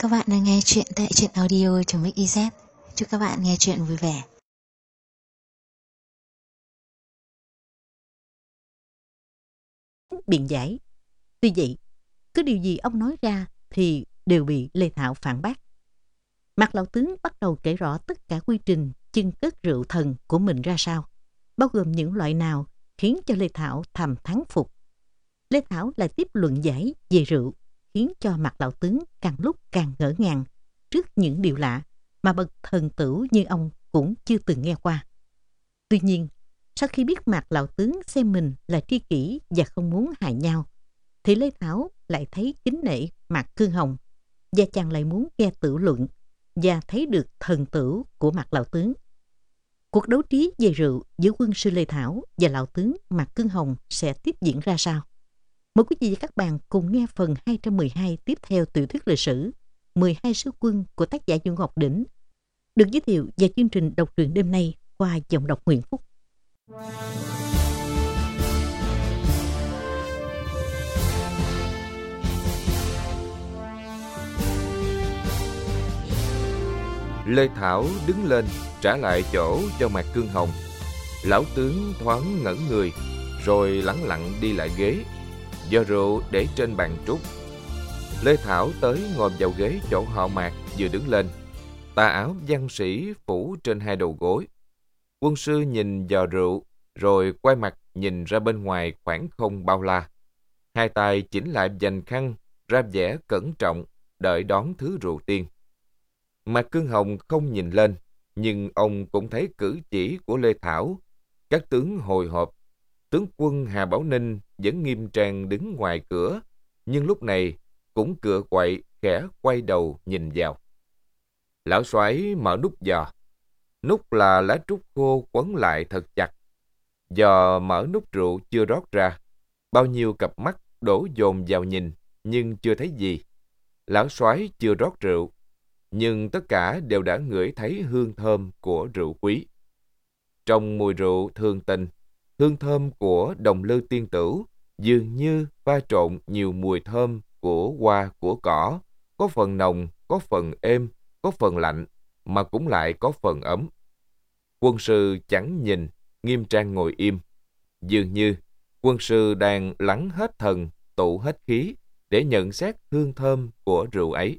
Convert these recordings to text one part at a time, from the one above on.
Các bạn đang nghe chuyện tại truyện audio.mix.iz. Chúc các bạn nghe chuyện vui vẻ. Biện giải. Tuy vậy, cứ điều gì ông nói ra thì đều bị Lê Thảo phản bác. Mạc lão tướng bắt đầu kể rõ tất cả quy trình chưng cất rượu thần của mình ra sao, bao gồm những loại nào khiến cho Lê Thảo thầm thán phục. Lê Thảo lại tiếp luận giải về rượu, khiến cho Mạc lão tướng càng lúc càng ngỡ ngàng trước những điều lạ mà bậc thần tửu như ông cũng chưa từng nghe qua. Tuy nhiên, sau khi biết Mạc lão tướng xem mình là tri kỷ và không muốn hại nhau, thì Lê Thảo lại thấy kính nể Mạc Cương Hồng, và chàng lại muốn nghe tự luận và thấy được thần tửu của Mạc lão tướng. Cuộc đấu trí về rượu giữa quân sư Lê Thảo và lão tướng Mạc Cương Hồng sẽ tiếp diễn ra sao? Mời quý vị và các bạn cùng nghe phần 212 tiếp theo tiểu thuyết lịch sử 12 sứ quân của tác giả Dương Ngọc Đỉnh, được giới thiệu vào chương trình đọc truyện đêm nay qua giọng đọc Nguyễn Phúc. Lê Thảo đứng lên trả lại chỗ cho Mạc Cương Hồng. Lão tướng thoáng ngẩn người, rồi lẳng lặng đi lại ghế, do rượu để trên bàn trúc. Lê Thảo tới ngồi vào ghế chỗ họ Mạc vừa đứng lên, tà áo văn sĩ phủ trên hai đầu gối. Quân sư nhìn vào rượu, rồi quay mặt nhìn ra bên ngoài khoảng không bao la. Hai tay chỉnh lại vành khăn, ra vẻ cẩn trọng, đợi đón thứ rượu tiên. Mạc Cương Hồng không nhìn lên, nhưng ông cũng thấy cử chỉ của Lê Thảo. Các tướng hồi hộp. Tướng quân Hà Bảo Ninh vẫn nghiêm trang đứng ngoài cửa, nhưng lúc này cũng cựa quậy khẽ quay đầu nhìn vào. Lão soái mở nút giò. Nút là lá trúc khô quấn lại thật chặt. Giò mở nút rượu chưa rót ra. Bao nhiêu cặp mắt đổ dồn vào nhìn, nhưng chưa thấy gì. Lão soái chưa rót rượu, nhưng tất cả đều đã ngửi thấy hương thơm của rượu quý. Trong mùi rượu thương tình, hương thơm của Đồng Lư Tiên Tửu dường như pha trộn nhiều mùi thơm của hoa của cỏ, có phần nồng, có phần êm, có phần lạnh, mà cũng lại có phần ấm. Quân sư chẳng nhìn, nghiêm trang ngồi im. Dường như quân sư đang lắng hết thần, tụ hết khí để nhận xét hương thơm của rượu ấy.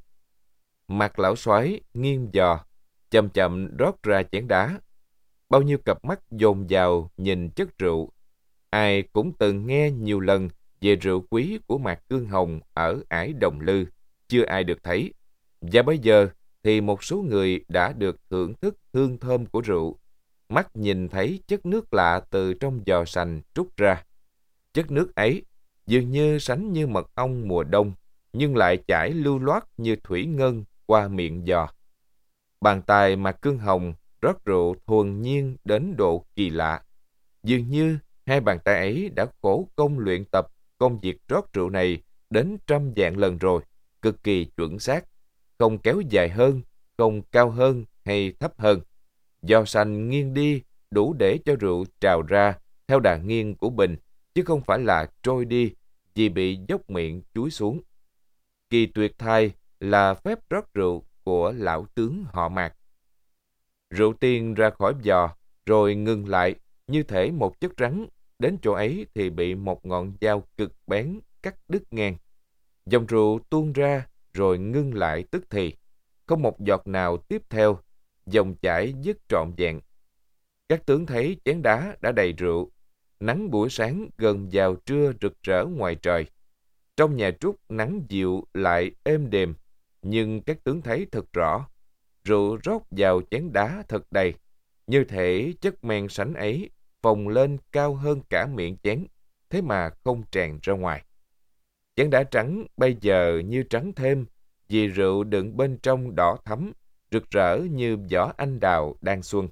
Mạc lão soái nghiêng giò, chậm chậm rót ra chén đá. Bao nhiêu cặp mắt dồn vào nhìn chất rượu. Ai cũng từng nghe nhiều lần về rượu quý của Mạc Cương Hồng ở ải Đồng Lư, chưa ai được thấy. Và bây giờ thì một số người đã được thưởng thức hương thơm của rượu. Mắt nhìn thấy chất nước lạ từ trong giò sành trút ra. Chất nước ấy dường như sánh như mật ong mùa đông, nhưng lại chảy lưu loát như thủy ngân qua miệng giò. Bàn tay Mạc Cương Hồng rót rượu thuần nhiên đến độ kỳ lạ. Dường như hai bàn tay ấy đã khổ công luyện tập công việc rót rượu này đến 100 vạn lần rồi, cực kỳ chuẩn xác, không kéo dài hơn, không cao hơn hay thấp hơn. Giò sành nghiêng đi đủ để cho rượu trào ra theo đà nghiêng của bình, chứ không phải là trôi đi vì bị dốc miệng chúi xuống. Kỳ tuyệt thay là phép rót rượu của lão tướng họ Mạc. Rượu tiên ra khỏi giò, rồi ngừng lại, như thể một chất rắn, đến chỗ ấy thì bị một ngọn dao cực bén cắt đứt ngang. Dòng rượu tuôn ra, rồi ngưng lại tức thì. Không một giọt nào tiếp theo, dòng chảy dứt trọn vẹn. Các tướng thấy chén đá đã đầy rượu. Nắng buổi sáng gần vào trưa rực rỡ ngoài trời. Trong nhà trúc nắng dịu lại êm đềm, nhưng các tướng thấy thật rõ. Rượu rót vào chén đá thật đầy, như thể chất men sánh ấy phồng lên cao hơn cả miệng chén, thế mà không tràn ra ngoài. Chén đá trắng bây giờ như trắng thêm, vì rượu đựng bên trong đỏ thắm, rực rỡ như vỏ anh đào đang xuân.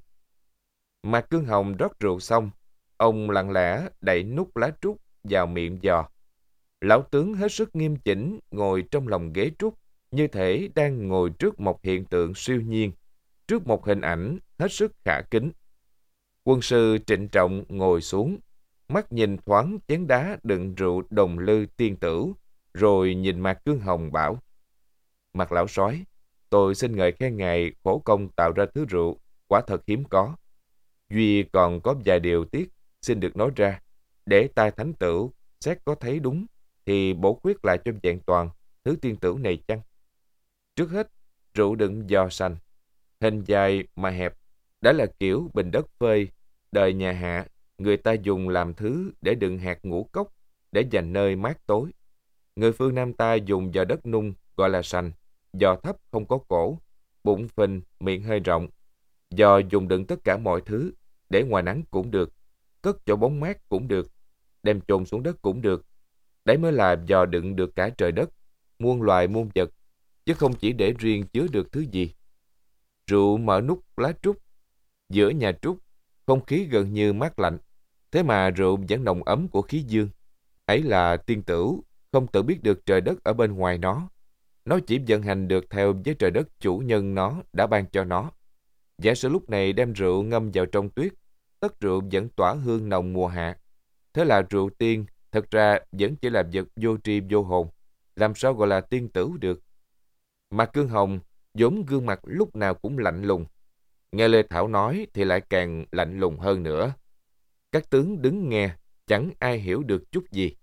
Mạc Cương Hồng rót rượu xong, ông lặng lẽ đậy nút lá trúc vào miệng giò. Lão tướng hết sức nghiêm chỉnh ngồi trong lòng ghế trúc, như thể đang ngồi trước một hiện tượng siêu nhiên, trước một hình ảnh hết sức khả kính. Quân sư trịnh trọng ngồi xuống, mắt nhìn thoáng chén đá đựng rượu Đồng Lư Tiên Tửu, rồi nhìn Mạc Cương Hồng bảo: Mặt lão sói, tôi xin ngợi khen ngài khổ công tạo ra thứ rượu, quả thật hiếm có. Duy còn có vài điều tiếc xin được nói ra, để tai thánh tửu xét có thấy đúng, thì bổ khuyết lại cho vẹn toàn thứ tiên tửu này chăng? Trước hết, rượu đựng giò sành, hình dài mà hẹp, đã là kiểu bình đất phơi, đời nhà Hạ, người ta dùng làm thứ để đựng hạt ngũ cốc, để dành nơi mát tối. Người phương Nam ta dùng giò đất nung, gọi là sành, giò thấp không có cổ, bụng phình, miệng hơi rộng. Giò dùng đựng tất cả mọi thứ, để ngoài nắng cũng được, cất chỗ bóng mát cũng được, đem chôn xuống đất cũng được. Đấy mới là giò đựng được cả trời đất, muôn loài muôn vật, chứ không chỉ để riêng chứa được thứ gì. Rượu mở nút lá trúc, giữa nhà trúc, không khí gần như mát lạnh, thế mà rượu vẫn nồng ấm của khí dương. Ấy là tiên tửu, không tự biết được trời đất ở bên ngoài nó. Nó chỉ vận hành được theo với trời đất chủ nhân nó đã ban cho nó. Giả sử lúc này đem rượu ngâm vào trong tuyết, tất rượu vẫn tỏa hương nồng mùa hạ. Thế là rượu tiên thật ra vẫn chỉ là vật vô tri vô hồn, làm sao gọi là tiên tửu được. Mạc Cương Hồng vốn gương mặt lúc nào cũng lạnh lùng, nghe Lê Thảo nói thì lại càng lạnh lùng hơn nữa. Các tướng đứng nghe, chẳng ai hiểu được chút gì.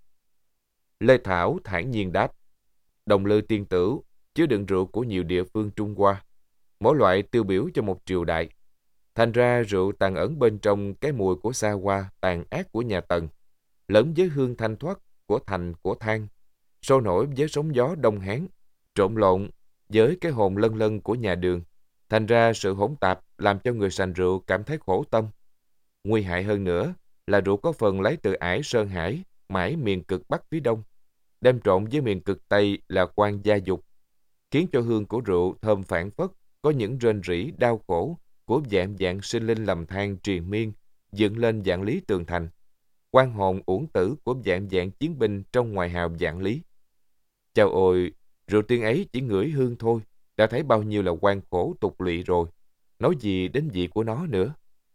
Lê Thảo thản nhiên đáp: Đồng Lư tiên tửu chứa đựng rượu của nhiều địa phương Trung Hoa, mỗi loại tiêu biểu cho một triều đại. Thành ra rượu tàn ẩn bên trong cái mùi của xa hoa tàn ác của nhà Tần, lẫn với hương thanh thoát của thành của Thang, sôi nổi với sóng gió Đông Hán, trộn lộn với cái hồn lân lân của nhà Đường. Thành ra sự hỗn tạp làm cho người sành rượu cảm thấy khổ tâm. Nguy hại hơn nữa là rượu có phần lấy từ ải Sơn Hải, mãi miền cực Bắc phía Đông, đem trộn với miền cực Tây là Quan Gia Dục, khiến cho hương của rượu thơm phảng phất, có những rên rỉ đau khổ của vạn vạn sinh linh lầm than triền miên, dựng lên vạn lý tường thành, oan hồn uổng tử của vạn vạn chiến binh trong ngoài hào vạn lý. Chao ôi, rượu tiên ấy chỉ ngửi hương thôi, đã thấy bao nhiêu là oan khổ tục lụy rồi, nói gì đến vị của nó nữa.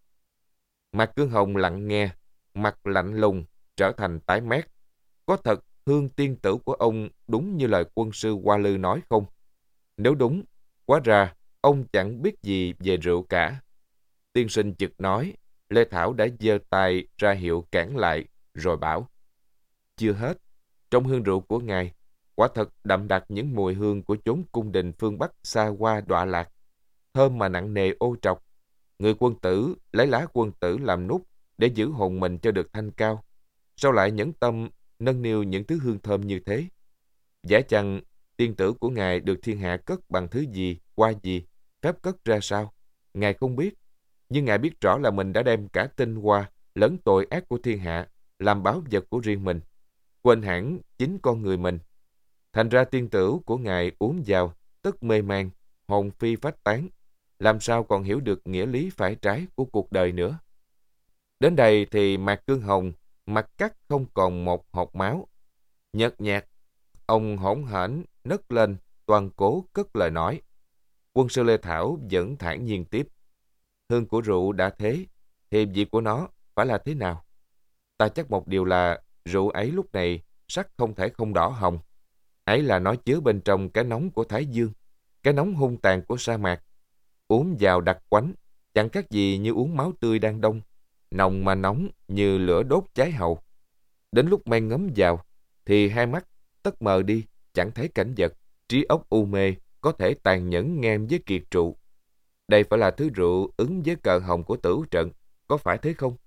Mạc Cương Hồng lặng nghe, mặt lạnh lùng, trở thành tái mét. Có thật hương tiên tử của ông đúng như lời quân sư Hoa Lư nói không? Nếu đúng, hóa ra ông chẳng biết gì về rượu cả. Tiên sinh chực nói, Lê Thảo đã giơ tay ra hiệu cản lại, rồi bảo: Chưa hết, trong hương rượu của ngài, quả thật đậm đặc những mùi hương của chốn cung đình phương Bắc xa hoa đọa lạc, thơm mà nặng nề ô trọc. Người quân tử lấy lá quân tử làm nút để giữ hồn mình cho được thanh cao. Sao lại nhẫn tâm nâng niu những thứ hương thơm như thế? Giả chăng tiên tử của ngài được thiên hạ cất bằng thứ gì, qua gì, phép cất ra sao? Ngài không biết, nhưng ngài biết rõ là mình đã đem cả tinh hoa lẫn tội ác của thiên hạ làm báu vật của riêng mình, quên hẳn chính con người mình. Thành ra tiên tử của ngài uống vào tất mê man, hồn phi phách tán, làm sao còn hiểu được nghĩa lý phải trái của cuộc đời nữa. Đến đây thì Mạc Cương Hồng mặt cắt không còn một hột máu. Nhợt nhạt, ông hỗn hển nấc lên, toàn cố cất lời nói. Quân sư Lê Thảo vẫn thản nhiên tiếp: Hương của rượu đã thế, thì vị của nó phải là thế nào? Ta chắc một điều là rượu ấy lúc này sắc không thể không đỏ hồng. Ấy là nó chứa bên trong cái nóng của Thái Dương, cái nóng hung tàn của sa mạc. Uống vào đặc quánh, chẳng khác gì như uống máu tươi đang đông, nồng mà nóng như lửa đốt cháy hầu. Đến lúc men ngấm vào, thì hai mắt tất mờ đi, chẳng thấy cảnh vật, trí óc u mê, có thể tàn nhẫn ngang với kiệt trụ. Đây phải là thứ rượu ứng với cờ hồng của Tửu trận, có phải thế không?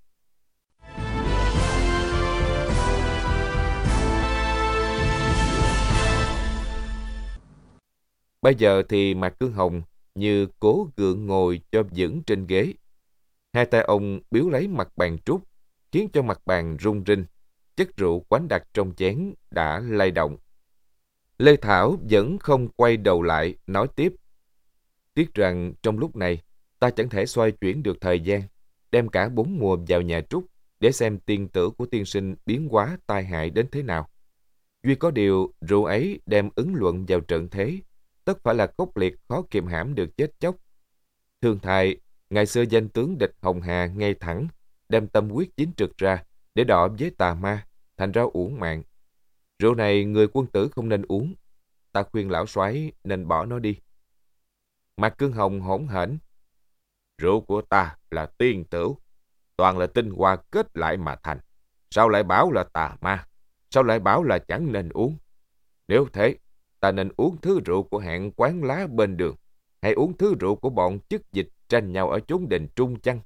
Bây giờ thì Mạc Cương Hồng như cố gượng ngồi cho vững trên ghế. Hai tay ông biếu lấy mặt bàn trúc, khiến cho mặt bàn rung rinh. Chất rượu quánh đặc trong chén đã lay động. Lê Thảo vẫn không quay đầu lại, nói tiếp: Tiếc rằng trong lúc này, ta chẳng thể xoay chuyển được thời gian, đem cả 4 mùa vào nhà trúc để xem tiên tử của tiên sinh biến hóa tai hại đến thế nào. Duy có điều rượu ấy đem ứng luận vào trận thế, tất phải là khốc liệt khó kiềm hãm được chết chóc. Thường thài, ngày xưa danh tướng địch Hồng Hà ngay thẳng, đem tâm quyết chính trực ra để đọ với tà ma, thành ra uổng mạng. Rượu này người quân tử không nên uống. ta khuyên lão soái nên bỏ nó đi. Mạc Cương Hồng hỗn hển. Rượu của ta là tiên tửu, toàn là tinh hoa kết lại mà thành. Sao lại bảo là tà ma? Sao lại bảo là chẳng nên uống? Nếu thế, ta nên uống thứ rượu của hạng quán lá bên đường, hay uống thứ rượu của bọn chức dịch tranh nhau ở chốn đình trung chăng?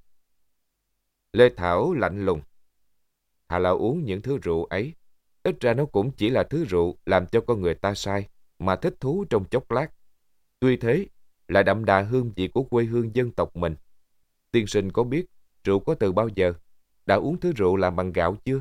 Lê Thảo lạnh lùng. Thà là uống những thứ rượu ấy, ít ra nó cũng chỉ là thứ rượu làm cho con người ta say, mà thích thú trong chốc lát. Tuy thế, là đậm đà hương vị của quê hương dân tộc mình. Tiên sinh có biết rượu có từ bao giờ? Đã uống thứ rượu làm bằng gạo chưa?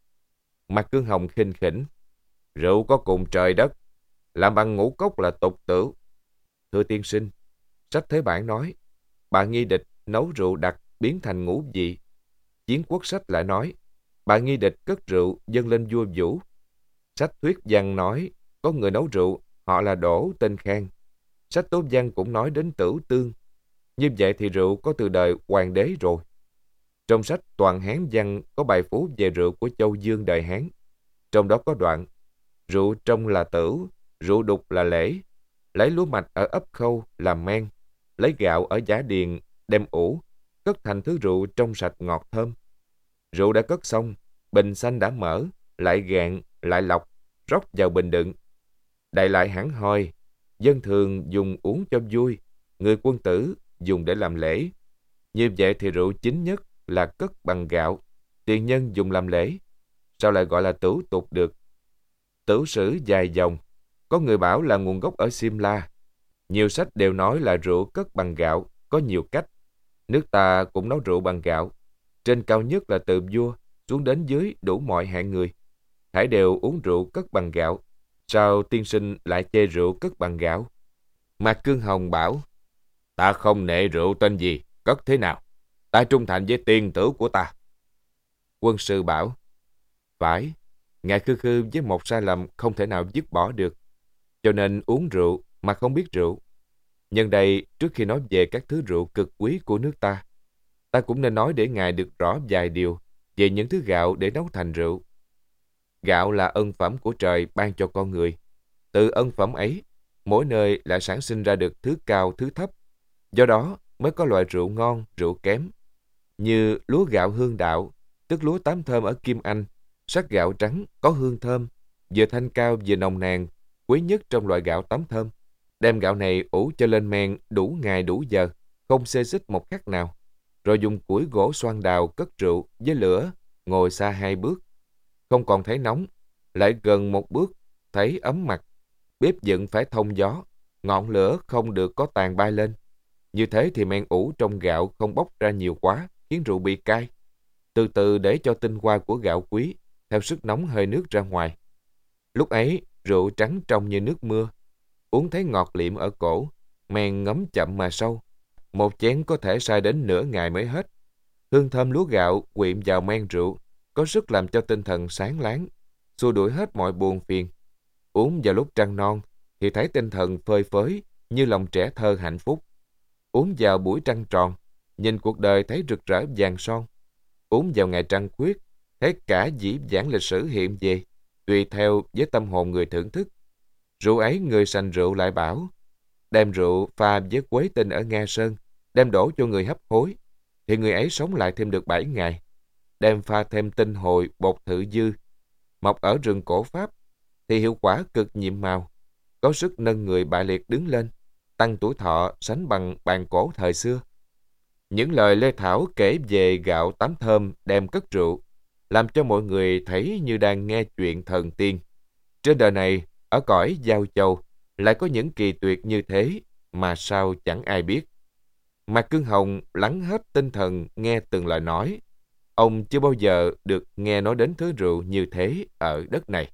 Mạc Cương Hồng khinh khỉnh. Rượu có cùng trời đất, làm bằng ngũ cốc là tục tửu. Thưa tiên sinh, sách Thế Bản nói, bà Nghi Địch nấu rượu đặc biến thành ngũ vị. Chiến Quốc sách lại nói, bà Nghi Địch cất rượu dâng lên vua Vũ. Sách Thuyết Văn nói, có người nấu rượu, họ là Đỗ tên Khang. Sách Tố Văn cũng nói đến Tửu Tương. Như vậy thì rượu có từ đời hoàng đế rồi. Trong sách Toàn Hán Văn có bài phú về rượu của Châu Dương đời Hán. Trong đó có đoạn, rượu trong là tửu, rượu đục là lễ, lấy lúa mạch ở ấp Khâu làm men, lấy gạo ở Giả Điền đem ủ, cất thành thứ rượu trong sạch ngọt thơm. Rượu đã cất xong, bình xanh đã mở, lại gạn, lại lọc, rót vào bình đựng. Đại lại hẳn hoi, dân thường dùng uống cho vui, người quân tử dùng để làm lễ. Như vậy thì rượu chính nhất là cất bằng gạo, tiền nhân dùng làm lễ. Sao lại gọi là tửu tục được? Tửu sử dài dòng, có người bảo là nguồn gốc ở Simla. Nhiều sách đều nói là rượu cất bằng gạo, có nhiều cách. Nước ta cũng nấu rượu bằng gạo. Trên cao nhất là từ vua, xuống đến dưới đủ mọi hạng người. Thảy đều uống rượu cất bằng gạo. Sao tiên sinh lại chê rượu cất bằng gạo? Mạc Cương Hồng bảo, ta không nệ rượu tên gì, cất thế nào. Ta trung thành với tiên tử của ta. Quân sư bảo, phải, ngài khư khư với một sai lầm không thể nào dứt bỏ được, cho nên uống rượu mà không biết rượu. Nhân đây, trước khi nói về các thứ rượu cực quý của nước ta, ta cũng nên nói để ngài được rõ vài điều về những thứ gạo để nấu thành rượu. Gạo là ân phẩm của trời ban cho con người. Từ ân phẩm ấy, mỗi nơi lại sản sinh ra được thứ cao thứ thấp. Do đó mới có loại rượu ngon, rượu kém. Như lúa gạo hương đạo, tức lúa tám thơm ở Kim Anh, sắc gạo trắng có hương thơm, vừa thanh cao vừa nồng nàn, quý nhất trong loại gạo tám thơm. Đem gạo này ủ cho lên men đủ ngày đủ giờ, không xê xích một khắc nào. Rồi dùng củi gỗ xoan đào cất rượu với lửa, ngồi xa 2 bước. Không còn thấy nóng, lại gần 1 bước, thấy ấm mặt. Bếp dựng phải thông gió, ngọn lửa không được có tàn bay lên. Như thế thì men ủ trong gạo không bốc ra nhiều quá, khiến rượu bị cay. Từ từ để cho tinh hoa của gạo quý, theo sức nóng hơi nước ra ngoài. Lúc ấy, rượu trắng trong như nước mưa. Uống thấy ngọt liệm ở cổ, men ngấm chậm mà sâu. Một chén có thể sai đến nửa ngày mới hết. Hương thơm lúa gạo quyện vào men rượu, có sức làm cho tinh thần sáng láng, xua đuổi hết mọi buồn phiền. Uống vào lúc trăng non, thì thấy tinh thần phơi phới như lòng trẻ thơ hạnh phúc. Uống vào buổi trăng tròn, nhìn cuộc đời thấy rực rỡ vàng son. Uống vào ngày trăng khuyết, thấy cả dĩ vãng lịch sử hiện về, tùy theo với tâm hồn người thưởng thức. Rượu ấy người sành rượu lại bảo, đem rượu pha với quế tinh ở Nga Sơn, đem đổ cho người hấp hối, thì người ấy sống lại thêm được 7 ngày. Đem pha thêm tinh hồi bột thự dư, mọc ở rừng cổ Pháp, thì hiệu quả cực nhiệm màu, có sức nâng người bại liệt đứng lên, tăng tuổi thọ sánh bằng bàn cổ thời xưa. Những lời Lê Thảo kể về gạo tám thơm đem cất rượu, làm cho mọi người thấy như đang nghe chuyện thần tiên. Trên đời này, ở cõi Giao Châu, lại có những kỳ tuyệt như thế mà sao chẳng ai biết. Mạc Cương Hồng lắng hết tinh thần nghe từng lời nói. Ông chưa bao giờ được nghe nói đến thứ rượu như thế ở đất này.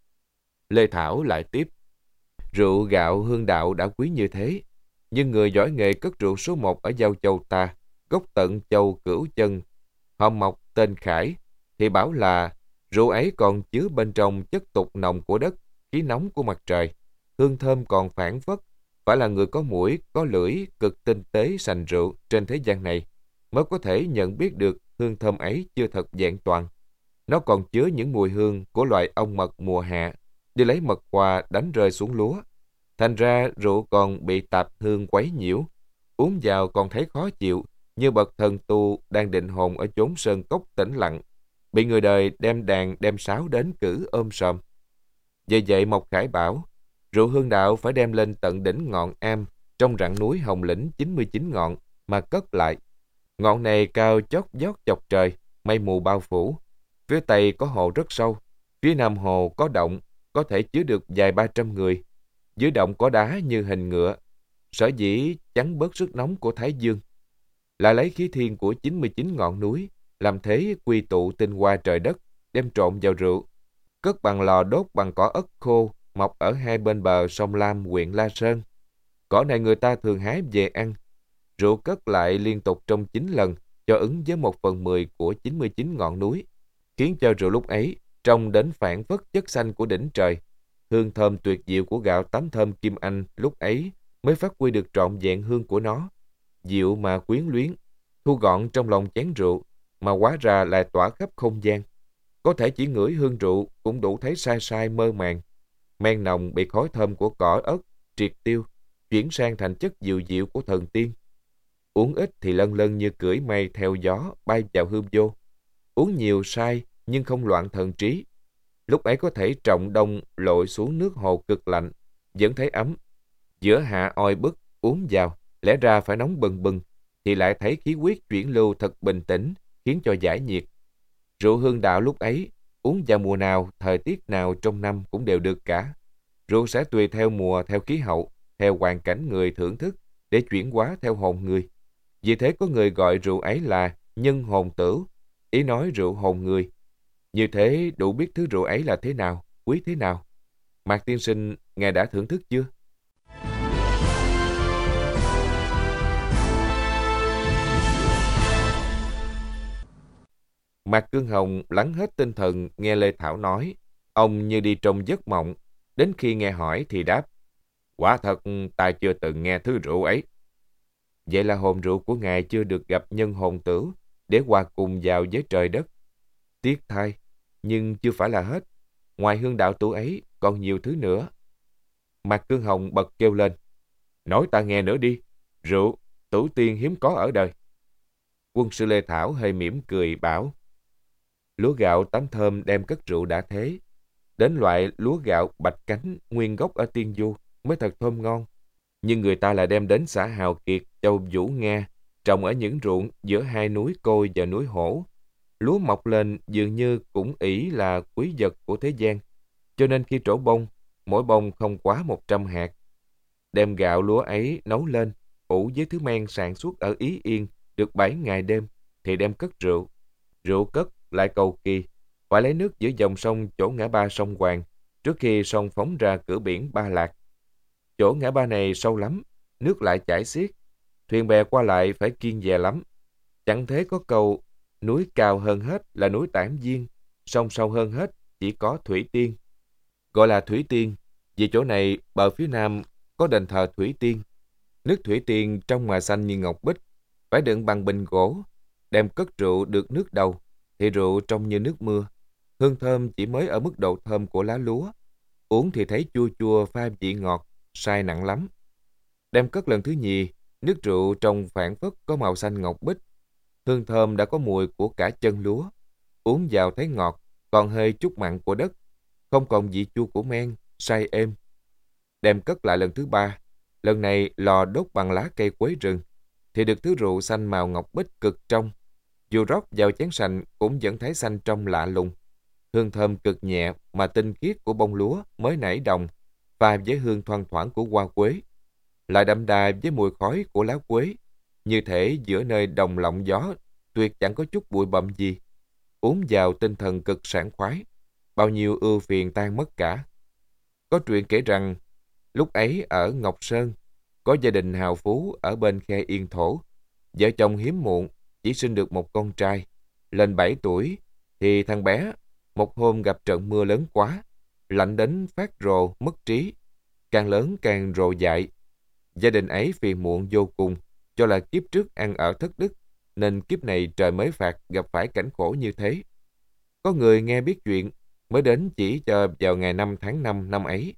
Lê Thảo lại tiếp. Rượu gạo hương đạo đã quý như thế, nhưng người giỏi nghề cất rượu số 1 ở Giao Châu ta, gốc tận châu Cửu Chân, họ Mộc tên Khải, thì bảo là rượu ấy còn chứa bên trong chất tục nồng của đất, khí nóng của mặt trời, hương thơm còn phảng phất. Phải là người có mũi, có lưỡi, cực tinh tế sành rượu trên thế gian này mới có thể nhận biết được hương thơm ấy chưa thật vẹn toàn. Nó còn chứa những mùi hương của loài ong mật mùa hạ, đi lấy mật hoa đánh rơi xuống lúa, Thành ra rượu còn bị tạp hương quấy nhiễu, uống vào còn thấy khó chịu, như bậc thần tu đang định hồn ở chốn sơn cốc tĩnh lặng, bị người đời đem đàn đem sáo đến cử ôm sòm. Vì vậy Mộc Khải bảo, rượu hương đạo phải đem lên tận đỉnh ngọn Am, trong rặng núi Hồng Lĩnh 99 ngọn, mà cất lại. Ngọn này cao chót vót chọc trời, mây mù bao phủ. Phía tây có hồ rất sâu, phía nam hồ có động, có thể chứa được vài 300 người. Dưới động có đá như hình ngựa, sở dĩ chắn bớt sức nóng của Thái Dương. Lại lấy khí thiên của 99 ngọn núi, làm thế quy tụ tinh hoa trời đất, đem trộn vào rượu, cất bằng lò đốt bằng cỏ ất khô, mọc ở hai bên bờ sông Lam, huyện La Sơn. Cỏ này người ta thường hái về ăn. Rượu cất lại liên tục trong 9 lần, cho ứng với 1/10 của 99 ngọn núi, khiến cho rượu lúc ấy trông đến phảng phất chất xanh của đỉnh trời. Hương thơm tuyệt diệu của gạo tám thơm Kim Anh lúc ấy mới phát huy được trọn vẹn hương của nó. Diệu mà quyến luyến, thu gọn trong lòng chén rượu, mà hóa ra lại tỏa khắp không gian. Có thể chỉ ngửi hương rượu cũng đủ thấy sai sai mơ màng. Men nồng bị khói thơm của cỏ ớt, triệt tiêu, chuyển sang thành chất dịu dịu của thần tiên. Uống ít thì lân lân như cưỡi mây theo gió bay vào hương vô. Uống nhiều sai nhưng không loạn thần trí. Lúc ấy có thể trọng đông lội xuống nước hồ cực lạnh, vẫn thấy ấm. Giữa hạ oi bức, uống vào, lẽ ra phải nóng bừng bừng, thì lại thấy khí huyết chuyển lưu thật bình tĩnh, khiến cho giải nhiệt. Rượu hương đạo lúc ấy, uống vào mùa nào, thời tiết nào trong năm cũng đều được cả. Rượu sẽ tùy theo mùa, theo khí hậu, theo hoàn cảnh người thưởng thức, để chuyển hóa theo hồn người. Vì thế có người gọi rượu ấy là nhân hồn tửu, ý nói rượu hồn người. Như thế đủ biết thứ rượu ấy là thế nào, quý thế nào. Mạc tiên sinh, ngài đã thưởng thức chưa? Mạc Cương Hồng lắng hết tinh thần nghe Lê Thảo nói. Ông như đi trong giấc mộng. Đến khi nghe hỏi thì đáp, quả thật ta chưa từng nghe thứ rượu ấy. Vậy là hồn rượu của ngài chưa được gặp nhân hồn tửu, để hòa cùng vào với trời đất. Tiếc thay, nhưng chưa phải là hết. Ngoài hương đạo tửu ấy còn nhiều thứ nữa. Mạc Cương Hồng bật kêu lên, nói ta nghe nữa đi, rượu tửu tiên hiếm có ở đời. Quân sư Lê Thảo hơi mỉm cười bảo, lúa gạo tám thơm đem cất rượu đã thế. Đến loại lúa gạo bạch cánh nguyên gốc ở Tiên Du mới thật thơm ngon. Nhưng người ta lại đem đến xã Hào Kiệt, châu Vũ Nga, trồng ở những ruộng giữa hai núi Côi và núi Hổ. Lúa mọc lên dường như cũng ỷ là quý vật của thế gian, cho nên khi trổ bông, mỗi bông không quá 100 hạt. Đem gạo lúa ấy nấu lên, ủ với thứ men sản xuất ở Ý Yên được 7 ngày đêm, thì đem cất rượu. Rượu cất lại cầu kỳ, phải lấy nước giữa dòng sông chỗ ngã ba sông Hoàng, trước khi sông phóng ra cửa biển Ba Lạc. Chỗ ngã ba này sâu lắm, nước lại chảy xiết, thuyền bè qua lại phải kiêng dè lắm. Chẳng thế có câu, núi cao hơn hết là núi Tản Viên, sông sâu hơn hết chỉ có Thủy Tiên. Gọi là Thủy Tiên, vì chỗ này bờ phía nam có đền thờ Thủy Tiên. Nước Thủy Tiên trong mà xanh như ngọc bích, phải đựng bằng bình gỗ. Đem cất rượu được nước đầu, thì rượu trông như nước mưa. Hương thơm chỉ mới ở mức độ thơm của lá lúa. Uống thì thấy chua chua pha vị ngọt, sai nặng lắm. Đem cất lần thứ nhì, nước rượu trong phảng phất có màu xanh ngọc bích. Hương thơm đã có mùi của cả chân lúa. Uống vào thấy ngọt, còn hơi chút mặn của đất. Không còn vị chua của men, say êm. Đem cất lại lần thứ ba, lần này lò đốt bằng lá cây quế rừng, thì được thứ rượu xanh màu ngọc bích cực trong. Dù rót vào chén sành cũng vẫn thấy xanh trong lạ lùng. Hương thơm cực nhẹ mà tinh khiết của bông lúa mới nảy đồng, pha với hương thoang thoảng của hoa quế, lại đậm đà với mùi khói của lá quế. Như thể giữa nơi đồng lộng gió, tuyệt chẳng có chút bụi bặm gì. Uống vào tinh thần cực sảng khoái, bao nhiêu ưu phiền tan mất cả. Có chuyện kể rằng, lúc ấy ở Ngọc Sơn, có gia đình hào phú ở bên khe Yên Thổ. Vợ chồng hiếm muộn, chỉ sinh được một con trai. Lên 7 tuổi, thì thằng bé một hôm gặp trận mưa lớn quá, lạnh đến phát rồ mất trí, càng lớn càng rồ dại. Gia đình ấy phiền muộn vô cùng, cho là kiếp trước ăn ở thất đức, nên kiếp này trời mới phạt gặp phải cảnh khổ như thế. Có người nghe biết chuyện, mới đến chỉ cho vào ngày 5 tháng 5 năm ấy,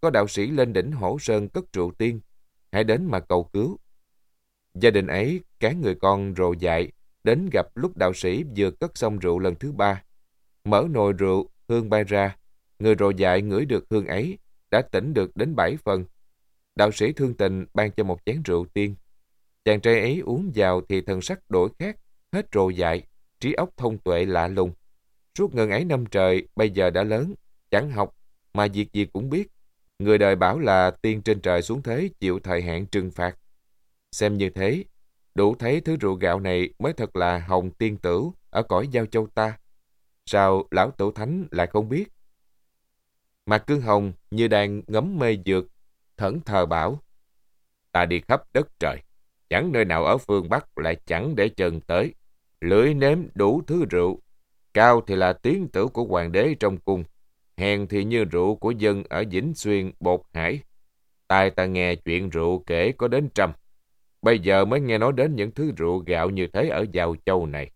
có đạo sĩ lên đỉnh Hổ Sơn cất rượu tiên, hãy đến mà cầu cứu. Gia đình ấy cán người con rồ dại đến gặp lúc đạo sĩ vừa cất xong rượu lần thứ 3. Mở nồi rượu, hương bay ra. Người rồ dại ngửi được hương ấy, đã tỉnh được đến 7 phần. Đạo sĩ thương tình ban cho một chén rượu tiên. Chàng trai ấy uống vào thì thần sắc đổi khác, hết rồ dại, trí óc thông tuệ lạ lùng. Suốt ngần ấy năm trời, bây giờ đã lớn, chẳng học, mà việc gì cũng biết. Người đời bảo là tiên trên trời xuống thế chịu thời hạn trừng phạt. Xem như thế, đủ thấy thứ rượu gạo này mới thật là hồng tiên tửu ở cõi Giao Châu ta. Sao lão Tửu Thánh lại không biết? Mạc Cương Hồng như đang ngấm mê dược, thẫn thờ bảo: Ta đi khắp đất trời, chẳng nơi nào ở phương Bắc lại chẳng để chân tới. Lưỡi nếm đủ thứ rượu, cao thì là tiếng tửu của hoàng đế trong cung, hèn thì như rượu của dân ở Vĩnh Xuyên, Bột Hải. Tai ta nghe chuyện rượu kể có đến 100. Bây giờ mới nghe nói đến những thứ rượu gạo như thế ở Giao Châu này.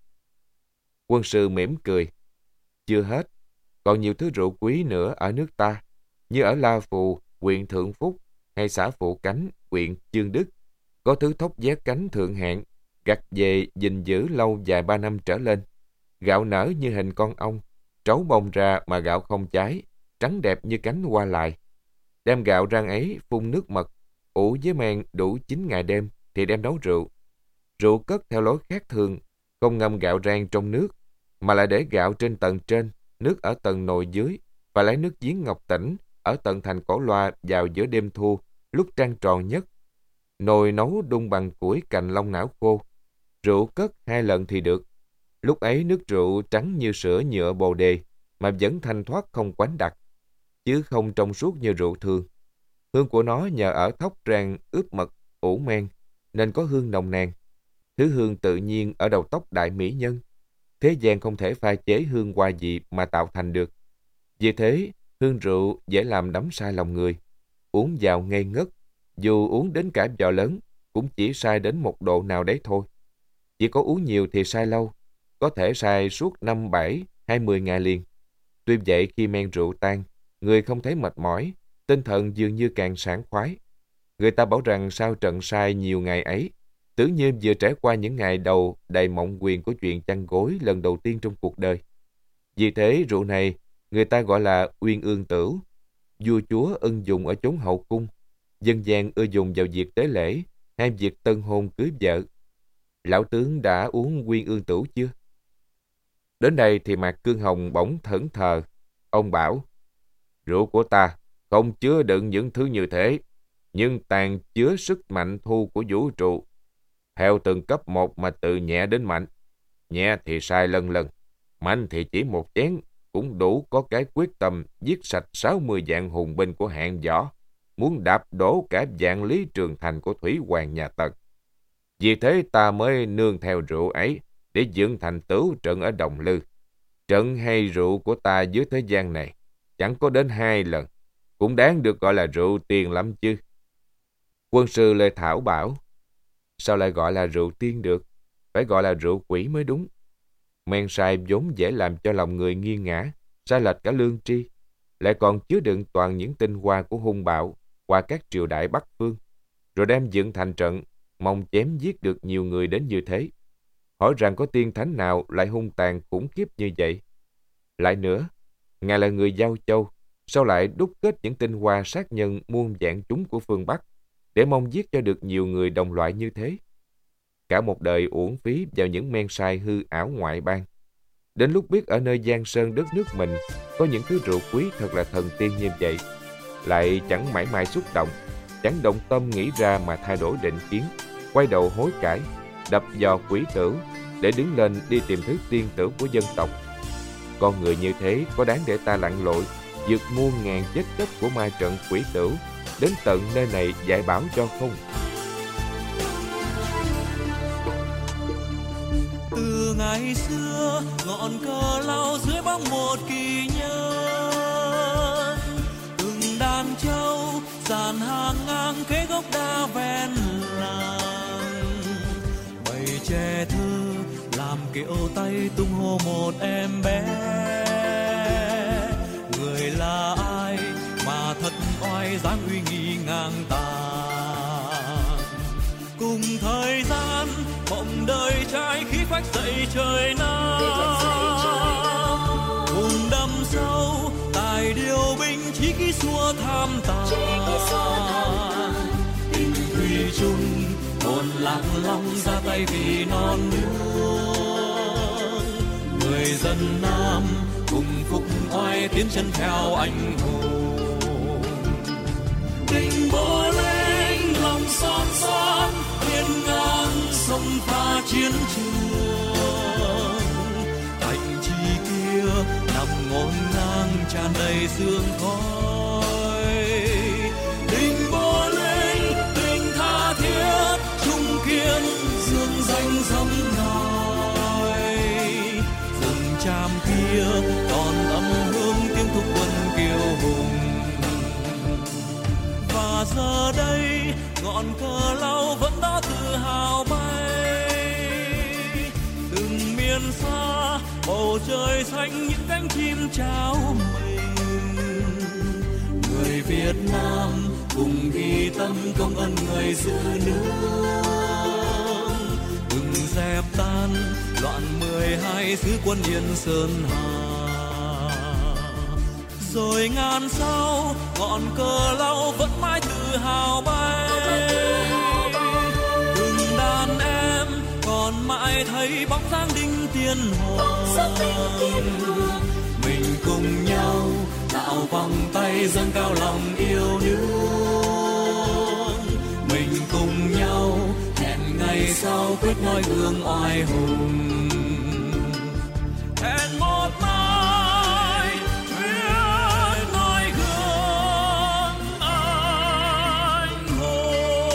Quân sư mỉm cười: Chưa hết, còn nhiều thứ rượu quý nữa ở nước ta, như ở La Phù, huyện Thượng Phúc, hay xã Phụ Cánh, huyện Chương Đức. Có thứ thóc vét cánh thượng hạng, gặt về gìn giữ lâu dài 3 năm trở lên. Gạo nở như hình con ong, trấu bông ra mà gạo không cháy, trắng đẹp như cánh hoa lại. Đem gạo rang ấy phun nước mật, ủ với men đủ 9 ngày đêm thì đem nấu rượu. Rượu cất theo lối khác thường, không ngâm gạo rang trong nước, mà lại để gạo trên tầng trên, nước ở tầng nồi dưới, và lấy nước giếng ngọc tỉnh ở tận thành Cổ Loa vào giữa đêm thu, lúc trăng tròn nhất. Nồi nấu đun bằng củi cành long não khô. Rượu cất 2 lần thì được. Lúc ấy nước rượu trắng như sữa nhựa bồ đề, mà vẫn thanh thoát không quánh đặc, chứ không trong suốt như rượu thường. Hương của nó nhờ ở thóc rang ướp mật, ủ men, nên có hương nồng nàn. Thứ hương tự nhiên ở đầu tóc đại mỹ nhân. Thế gian không thể pha chế hương hoa gì mà tạo thành được. Vì thế, hương rượu dễ làm đắm say lòng người. Uống vào ngây ngất, dù uống đến cả vò lớn, cũng chỉ say đến một độ nào đấy thôi. Chỉ có uống nhiều thì say lâu, có thể say suốt 5, 7 hay 10 ngày liền. Tuy vậy khi men rượu tan, người không thấy mệt mỏi, tinh thần dường như càng sảng khoái. Người ta bảo rằng sau trận say nhiều ngày ấy, tưởng như vừa trải qua những ngày đầu đầy mộng quyền của chuyện chăn gối lần đầu tiên trong cuộc đời. Vì thế rượu này người ta gọi là uyên ương tửu. Vua chúa ưng dùng ở chốn hậu cung, dân gian ưa dùng vào việc tế lễ hay việc tân hôn cưới vợ. Lão tướng đã uống uyên ương tửu chưa? Đến đây thì Mạc Cương Hồng bỗng thẫn thờ. Ông bảo: Rượu của ta không chứa đựng những thứ như thế, nhưng tàn chứa sức mạnh thu của vũ trụ. Theo từng cấp một mà từ nhẹ đến mạnh. Nhẹ thì sai lần lần, mạnh thì chỉ một chén cũng đủ có cái quyết tâm giết sạch 60 vạn hùng binh của hạng võ, muốn đạp đổ cả vạn lý trường thành của Thủy Hoàng nhà Tần. Vì thế ta mới nương theo rượu ấy để dựng thành tửu trận ở Đồng Lư. Trận hay rượu của ta dưới thế gian này chẳng có đến 2 lần, cũng đáng được gọi là rượu tiên lắm chứ. Quân sư Lê Thảo bảo: Sao lại gọi là rượu tiên được? Phải gọi là rượu quỷ mới đúng. Men sai vốn dễ làm cho lòng người nghiêng ngã, sai lệch cả lương tri, lại còn chứa đựng toàn những tinh hoa của hung bạo qua các triều đại Bắc phương, rồi đem dựng thành trận, mong chém giết được nhiều người đến như thế. Hỏi rằng có tiên thánh nào lại hung tàn khủng khiếp như vậy? Lại nữa, ngài là người Giao Châu, sao lại đúc kết những tinh hoa sát nhân muôn vạn chúng của phương Bắc để mong giết cho được nhiều người đồng loại như thế? Cả một đời uổng phí vào những men sai hư ảo ngoại bang. Đến lúc biết ở nơi giang sơn đất nước mình có những thứ rượu quý thật là thần tiên như vậy, lại chẳng mảy may xúc động, chẳng động tâm nghĩ ra mà thay đổi định kiến, quay đầu hối cải, đập dò quỷ tửu để đứng lên đi tìm thứ tiên tửu của dân tộc. Con người như thế có đáng để ta lặn lội vượt muôn ngàn vết cấp của ma trận quỷ tửu đến tận nơi này dạy bảo cho không? Từ ngày xưa ngọn cờ lao dưới bóng một kỳ nhân, từng đàn trâu dàn hàng ngang kế gốc đa ven làng, bầy trẻ thơ làm kiệu tay tung hô một em bé. Người là ai mà thật oai vai dáng uy nghi ngang tàn. Cùng thời gian mộng đời trai khí phách dậy trời Nam, cùng đâm sâu tài điều binh chí khí xua tham tàn. Tình thủy chung hồn lạc long ra tay vì non nước. Người dân Nam cùng phục oai tiến chân theo anh hùng. Tình bố linh lòng son son hiên ngang sông pha chiến trường. Thành trì kia nằm ngổn ngang tràn đầy sương khói. Tình bố linh tình tha thiết trung kiên dương danh dòng ngài. Rừng tràm kia còn âm hương tiếng thúc quân kiêu hùng. Và giờ đây ngọn cờ lao vẫn đó tự hào bay. Từng miền xa bầu trời xanh những cánh chim trao mình. Người Việt Nam cùng ghi tâm công ơn người giữ nước. Từng dẹp tan loạn 12 xứ quân Yên Sơn Hà. Rồi ngàn sau ngọn cờ lao vẫn mãi tự hào bay. Từng đàn em còn mãi thấy bóng dáng đinh tiên hoàng. Mình cùng nhau tạo vòng tay dâng cao lòng yêu nước. Mình cùng nhau hẹn ngày sau quyết noi gương oai hùng. Hẹn một mai quyết noi gương anh hùng.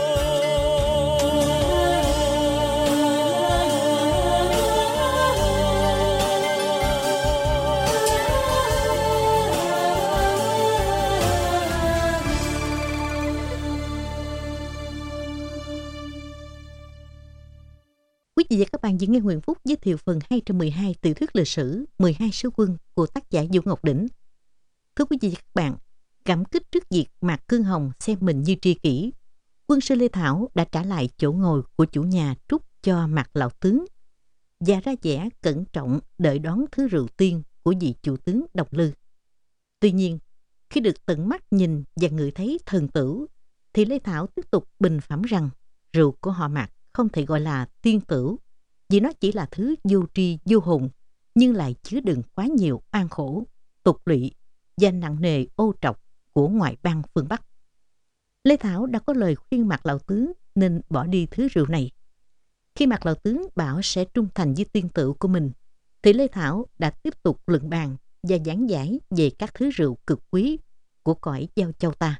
Quý vị và các bạn vừa nghe Nguyễn Phúc giới thiệu phần 212 tiểu thuyết lịch sử 12 sứ quân của tác giả Vũ Ngọc Đỉnh. Thưa quý vị và các bạn, cảm kích trước việc Mạc Cương Hồng xem mình như tri kỷ, quân sư Lê Thảo đã trả lại chỗ ngồi của chủ nhà trúc cho Mạc lão tướng và ra vẻ cẩn trọng đợi đón thứ rượu tiên của vị chủ tướng Độc Lư. Tuy nhiên, khi được tận mắt nhìn và ngửi thấy thần tửu, thì Lê Thảo tiếp tục bình phẩm rằng rượu của họ Mạc không thể gọi là tiên tửu, vì nó chỉ là thứ vô tri vô hồn, nhưng lại chứa đựng quá nhiều oan khổ, tục lụy và nặng nề ô trọc của ngoại bang phương Bắc. Lê Thảo đã có lời khuyên Mạc lão tướng nên bỏ đi thứ rượu này. Khi Mạc lão tướng bảo sẽ trung thành với tiên tửu của mình, thì Lê Thảo đã tiếp tục luận bàn và giảng giải về các thứ rượu cực quý của cõi Giao Châu ta.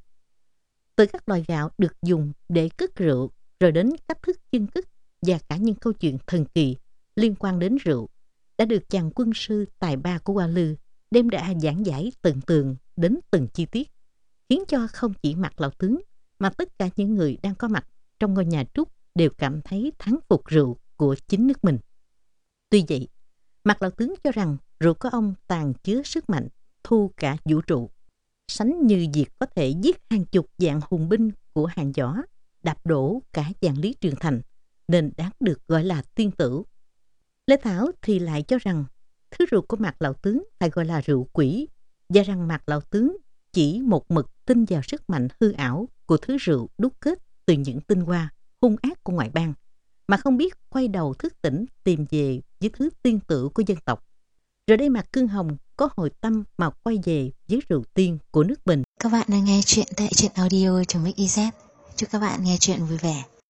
Từ các loại gạo được dùng để cất rượu, rồi đến cách thức chưng cất và cả những câu chuyện thần kỳ liên quan đến rượu đã được chàng quân sư tài ba của Hoa Lư đem ra giảng giải tận tường đến từng chi tiết, khiến cho không chỉ Mạc lão tướng mà tất cả những người đang có mặt trong ngôi nhà trúc đều cảm thấy thán phục rượu của chính nước mình. Tuy vậy, Mạc lão tướng cho rằng rượu của ông tàn chứa sức mạnh thu cả vũ trụ, sánh như việc có thể giết hàng chục vạn hùng binh của hàng võ, đạp đổ cả vạn lý trường thành, nên đáng được gọi là tiên tửu. Lê Thảo thì lại cho rằng thứ rượu của Mạc lão tướng phải gọi là rượu quỷ, và rằng Mạc lão tướng chỉ một mực tin vào sức mạnh hư ảo của thứ rượu đúc kết từ những tinh hoa hung ác của ngoại bang, mà không biết quay đầu thức tỉnh tìm về với thứ tiên tửu của dân tộc. Rồi đây Mạc Cương Hồng có hồi tâm mà quay về với rượu tiên của nước mình. Các bạn đang nghe chuyện tại truyện audio.mix.iz. Chúc các bạn nghe chuyện vui vẻ.